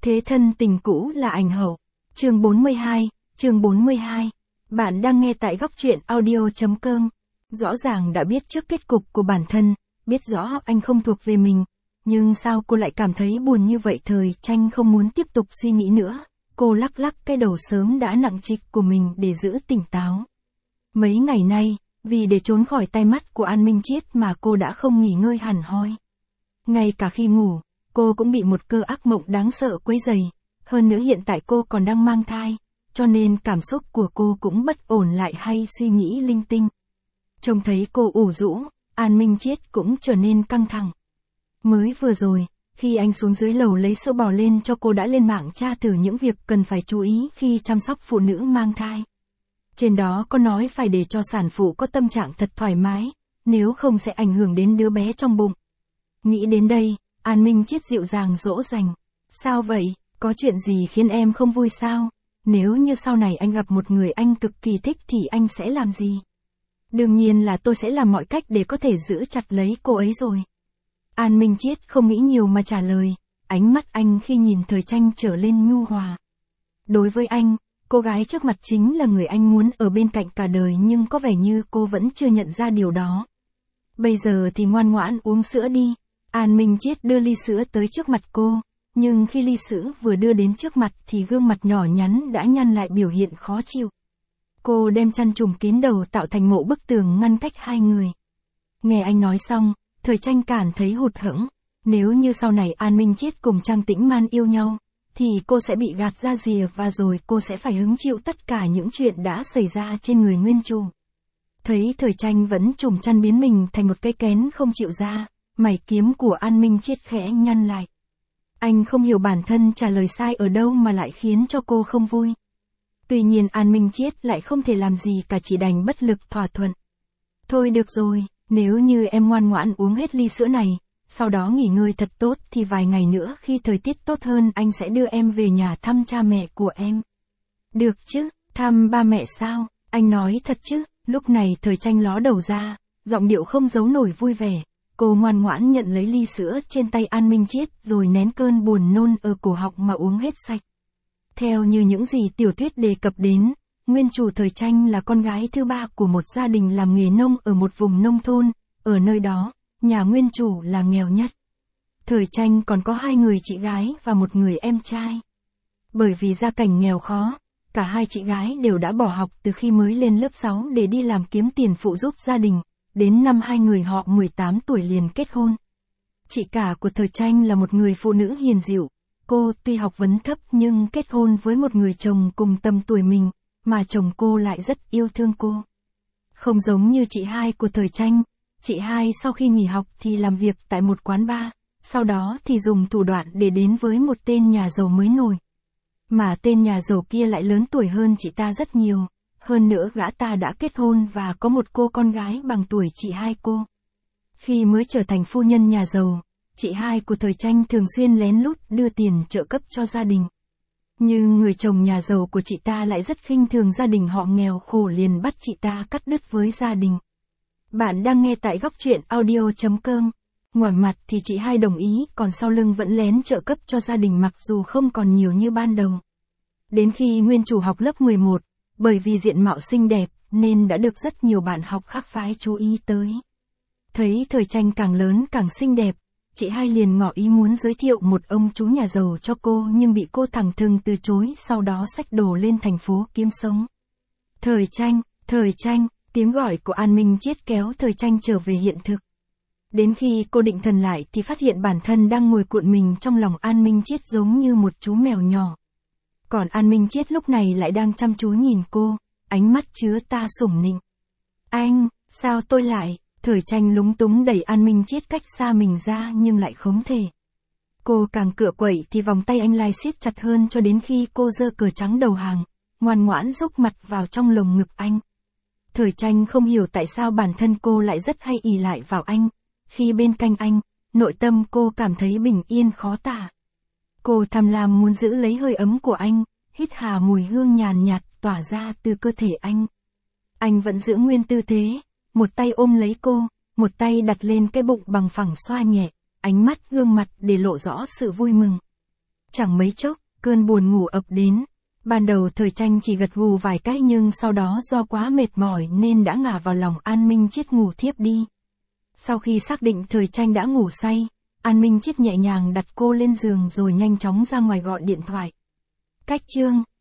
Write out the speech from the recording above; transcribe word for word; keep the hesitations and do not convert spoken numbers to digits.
Thế thân tình cũ là ảnh hậu. Chương bốn mươi hai, chương bốn mươi hai. Bạn đang nghe tại góc truyện audio.com. Rõ ràng đã biết trước kết cục của bản thân, biết rõ anh không thuộc về mình. Nhưng sao cô lại cảm thấy buồn như vậy? Thời Tranh không muốn tiếp tục suy nghĩ nữa. Cô lắc lắc cái đầu sớm đã nặng trịch của mình để giữ tỉnh táo. Mấy ngày nay, vì để trốn khỏi tai mắt của An Minh Chiết mà cô đã không nghỉ ngơi hẳn hoi. Ngay cả khi ngủ, cô cũng bị một cơn ác mộng đáng sợ quấy rầy. Hơn nữa hiện tại cô còn đang mang thai, cho nên cảm xúc của cô cũng bất ổn lại hay suy nghĩ linh tinh. Trông thấy cô ủ rũ, An Minh Chiết cũng trở nên căng thẳng. Mới vừa rồi, khi anh xuống dưới lầu lấy sữa bò lên cho cô đã lên mạng tra thử những việc cần phải chú ý khi chăm sóc phụ nữ mang thai. Trên đó có nói phải để cho sản phụ có tâm trạng thật thoải mái, nếu không sẽ ảnh hưởng đến đứa bé trong bụng. Nghĩ đến đây, An Minh Chiết dịu dàng dỗ dành. Sao vậy, có chuyện gì khiến em không vui sao? Nếu như sau này anh gặp một người anh cực kỳ thích thì anh sẽ làm gì? Đương nhiên là tôi sẽ làm mọi cách để có thể giữ chặt lấy cô ấy rồi. An Minh Chiết không nghĩ nhiều mà trả lời, ánh mắt anh khi nhìn Thời Tranh trở lên nhu hòa. Đối với anh, cô gái trước mặt chính là người anh muốn ở bên cạnh cả đời, nhưng có vẻ như cô vẫn chưa nhận ra điều đó. Bây giờ thì ngoan ngoãn uống sữa đi. An Minh Chiết đưa ly sữa tới trước mặt cô, nhưng khi ly sữa vừa đưa đến trước mặt thì gương mặt nhỏ nhắn đã nhăn lại biểu hiện khó chịu. Cô đem chăn trùm kín đầu tạo thành một bức tường ngăn cách hai người. Nghe anh nói xong, Thời Tranh cảm thấy hụt hẫng. Nếu như sau này An Minh Chiết cùng Trang Tĩnh Man yêu nhau, thì cô sẽ bị gạt ra rìa và rồi cô sẽ phải hứng chịu tất cả những chuyện đã xảy ra trên người nguyên chủ. Thấy Thời Tranh vẫn trùm chăn biến mình thành một cây kén không chịu ra, mày kiếm của An Minh Chiết khẽ nhăn lại. Anh không hiểu bản thân trả lời sai ở đâu mà lại khiến cho cô không vui. Tuy nhiên An Minh Chiết lại không thể làm gì cả, chỉ đành bất lực thỏa thuận. Thôi được rồi, nếu như em ngoan ngoãn uống hết ly sữa này, sau đó nghỉ ngơi thật tốt thì vài ngày nữa khi thời tiết tốt hơn anh sẽ đưa em về nhà thăm cha mẹ của em. Được chứ, thăm ba mẹ sao, anh nói thật chứ? Lúc này Thời Tranh ló đầu ra, giọng điệu không giấu nổi vui vẻ. Cô ngoan ngoãn nhận lấy ly sữa trên tay An Minh Chiết rồi nén cơn buồn nôn ở cổ họng mà uống hết sạch. Theo như những gì tiểu thuyết đề cập đến, nguyên chủ Thời Tranh là con gái thứ ba của một gia đình làm nghề nông ở một vùng nông thôn. Ở nơi đó, nhà nguyên chủ là nghèo nhất. Thời Tranh còn có hai người chị gái và một người em trai. Bởi vì gia cảnh nghèo khó, cả hai chị gái đều đã bỏ học từ khi mới lên lớp sáu để đi làm kiếm tiền phụ giúp gia đình. Đến năm hai người họ mười tám tuổi liền kết hôn. Chị cả của Thời Tranh là một người phụ nữ hiền dịu. Cô tuy học vấn thấp nhưng kết hôn với một người chồng cùng tầm tuổi mình, mà chồng cô lại rất yêu thương cô. Không giống như chị hai của Thời Tranh, chị hai sau khi nghỉ học thì làm việc tại một quán bar, sau đó thì dùng thủ đoạn để đến với một tên nhà giàu mới nổi. Mà tên nhà giàu kia lại lớn tuổi hơn chị ta rất nhiều. Hơn nữa gã ta đã kết hôn và có một cô con gái bằng tuổi chị hai cô. Khi mới trở thành phu nhân nhà giàu, chị hai của Thời Tranh thường xuyên lén lút đưa tiền trợ cấp cho gia đình. Nhưng người chồng nhà giàu của chị ta lại rất khinh thường gia đình họ nghèo khổ, liền bắt chị ta cắt đứt với gia đình. Bạn đang nghe tại góc truyện audio.com. Ngoài mặt thì chị hai đồng ý, còn sau lưng vẫn lén trợ cấp cho gia đình mặc dù không còn nhiều như ban đầu. Đến khi nguyên chủ học lớp mười một, bởi vì diện mạo xinh đẹp, nên đã được rất nhiều bạn học khác phái chú ý tới. Thấy Thời Tranh càng lớn càng xinh đẹp, chị hai liền ngỏ ý muốn giới thiệu một ông chú nhà giàu cho cô, nhưng bị cô thẳng thừng từ chối, sau đó xách đồ lên thành phố kiếm sống. Thời Tranh, Thời Tranh, tiếng gọi của An Minh Chiết kéo Thời Tranh trở về hiện thực. Đến khi cô định thần lại thì phát hiện bản thân đang ngồi cuộn mình trong lòng An Minh Chiết giống như một chú mèo nhỏ. Còn An Minh Chiết lúc này lại đang chăm chú nhìn cô, ánh mắt chứa ta sủng nịnh. Anh, sao tôi lại? Thời Tranh lúng túng đẩy An Minh Chiết cách xa mình ra nhưng lại không thể. Cô càng cựa quậy thì vòng tay anh lại siết chặt hơn cho đến khi cô giơ cờ trắng đầu hàng, ngoan ngoãn dốc mặt vào trong lồng ngực anh. Thời Tranh không hiểu tại sao bản thân cô lại rất hay ỷ lại vào anh. Khi bên cạnh anh, nội tâm cô cảm thấy bình yên khó tả. Cô tham lam muốn giữ lấy hơi ấm của anh, hít hà mùi hương nhàn nhạt tỏa ra từ cơ thể anh. Anh vẫn giữ nguyên tư thế, một tay ôm lấy cô, một tay đặt lên cái bụng bằng phẳng xoa nhẹ, ánh mắt gương mặt để lộ rõ sự vui mừng. Chẳng mấy chốc, cơn buồn ngủ ập đến. Ban đầu Thời Tranh chỉ gật gù vài cái nhưng sau đó do quá mệt mỏi nên đã ngả vào lòng An Minh Chết ngủ thiếp đi. Sau khi xác định Thời Tranh đã ngủ say, An Minh Chết nhẹ nhàng đặt cô lên giường rồi nhanh chóng ra ngoài gọi điện thoại. Cách chương